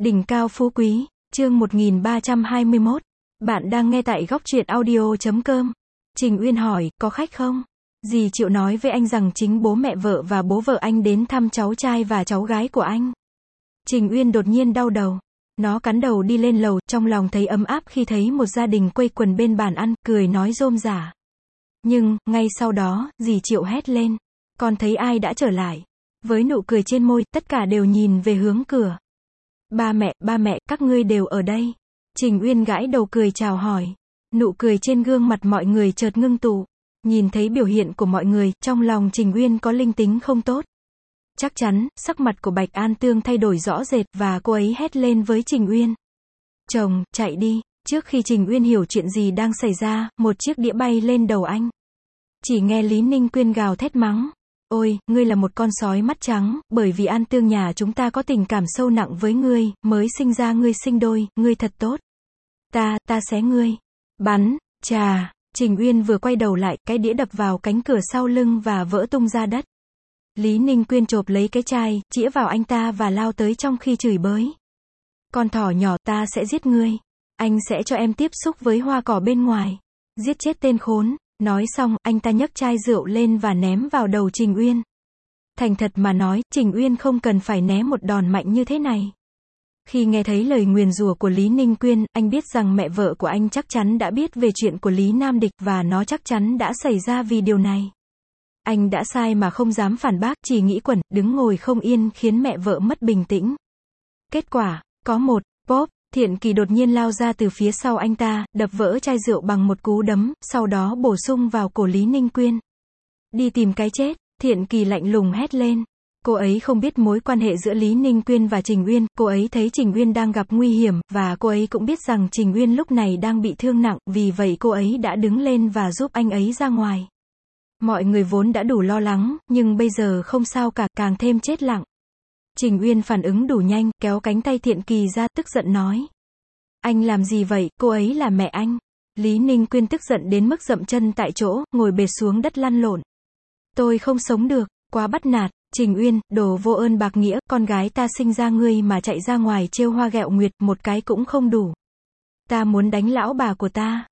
Đỉnh cao phú quý, chương 1321. Bạn đang nghe tại góc truyện audio.com. Trình Uyên hỏi, có khách không? Dì Triệu nói với anh rằng chính bố mẹ vợ và bố vợ anh đến thăm cháu trai và cháu gái của anh. Trình Uyên đột nhiên đau đầu. Nó cắn đầu đi lên lầu, trong lòng thấy ấm áp khi thấy một gia đình quây quần bên bàn ăn, cười nói rôm rả. Nhưng, ngay sau đó, dì Triệu hét lên. Con thấy ai đã trở lại? Với nụ cười trên môi, tất cả đều nhìn về hướng cửa. Ba mẹ, các ngươi đều ở đây. Trình Uyên gãi đầu cười chào hỏi. Nụ cười trên gương mặt mọi người chợt ngưng tụ. Nhìn thấy biểu hiện của mọi người, trong lòng Trình Uyên có linh tính không tốt. Chắc chắn, sắc mặt của Bạch An Tương thay đổi rõ rệt và cô ấy hét lên với Trình Uyên. Chồng, chạy đi. Trước khi Trình Uyên hiểu chuyện gì đang xảy ra, một chiếc đĩa bay lên đầu anh. Chỉ nghe Lý Ninh Quyên gào thét mắng. Ôi, ngươi là một con sói mắt trắng, bởi vì An Tương nhà chúng ta có tình cảm sâu nặng với ngươi, mới sinh ra ngươi sinh đôi, ngươi thật tốt. Ta xé ngươi. Bắn, chà, Trình Uyên vừa quay đầu lại, cái đĩa đập vào cánh cửa sau lưng và vỡ tung ra đất. Lý Ninh Quyên chộp lấy cái chai, chĩa vào anh ta và lao tới trong khi chửi bới. Con thỏ nhỏ, ta sẽ giết ngươi. Anh sẽ cho em tiếp xúc với hoa cỏ bên ngoài. Giết chết tên khốn. Nói xong, anh ta nhấc chai rượu lên và ném vào đầu Trình Uyên. Thành thật mà nói, Trình Uyên không cần phải né một đòn mạnh như thế này. Khi nghe thấy lời nguyền rủa của Lý Ninh Quyên, anh biết rằng mẹ vợ của anh chắc chắn đã biết về chuyện của Lý Nam Địch và nó chắc chắn đã xảy ra vì điều này. Anh đã sai mà không dám phản bác, chỉ nghĩ quẩn, đứng ngồi không yên khiến mẹ vợ mất bình tĩnh. Kết quả, có một, pop. Thiện Kỳ đột nhiên lao ra từ phía sau anh ta, đập vỡ chai rượu bằng một cú đấm, sau đó bổ sung vào cổ Lý Ninh Quyên. Đi tìm cái chết, Thiện Kỳ lạnh lùng hét lên. Cô ấy không biết mối quan hệ giữa Lý Ninh Quyên và Trình Uyên, cô ấy thấy Trình Uyên đang gặp nguy hiểm, và cô ấy cũng biết rằng Trình Uyên lúc này đang bị thương nặng, vì vậy cô ấy đã đứng lên và giúp anh ấy ra ngoài. Mọi người vốn đã đủ lo lắng, nhưng bây giờ không sao cả, càng thêm chết lặng. Trình Uyên phản ứng đủ nhanh, kéo cánh tay Thiện Kỳ ra, tức giận nói. Anh làm gì vậy, cô ấy là mẹ anh. Lý Ninh Quyên tức giận đến mức dậm chân tại chỗ, ngồi bệt xuống đất lăn lộn. Tôi không sống được, quá bắt nạt. Trình Uyên, đồ vô ơn bạc nghĩa, con gái ta sinh ra ngươi mà chạy ra ngoài trêu hoa ghẹo nguyệt, một cái cũng không đủ. Ta muốn đánh lão bà của ta.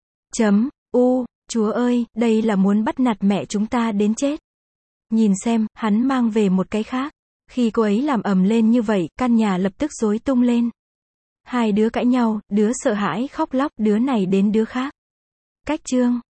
Chúa ơi, đây là muốn bắt nạt mẹ chúng ta đến chết. Nhìn xem, hắn mang về một cái khác. Khi cô ấy làm ầm lên như vậy, căn nhà lập tức rối tung lên. Hai đứa cãi nhau, đứa sợ hãi khóc lóc, đứa này đến đứa khác. Cách chương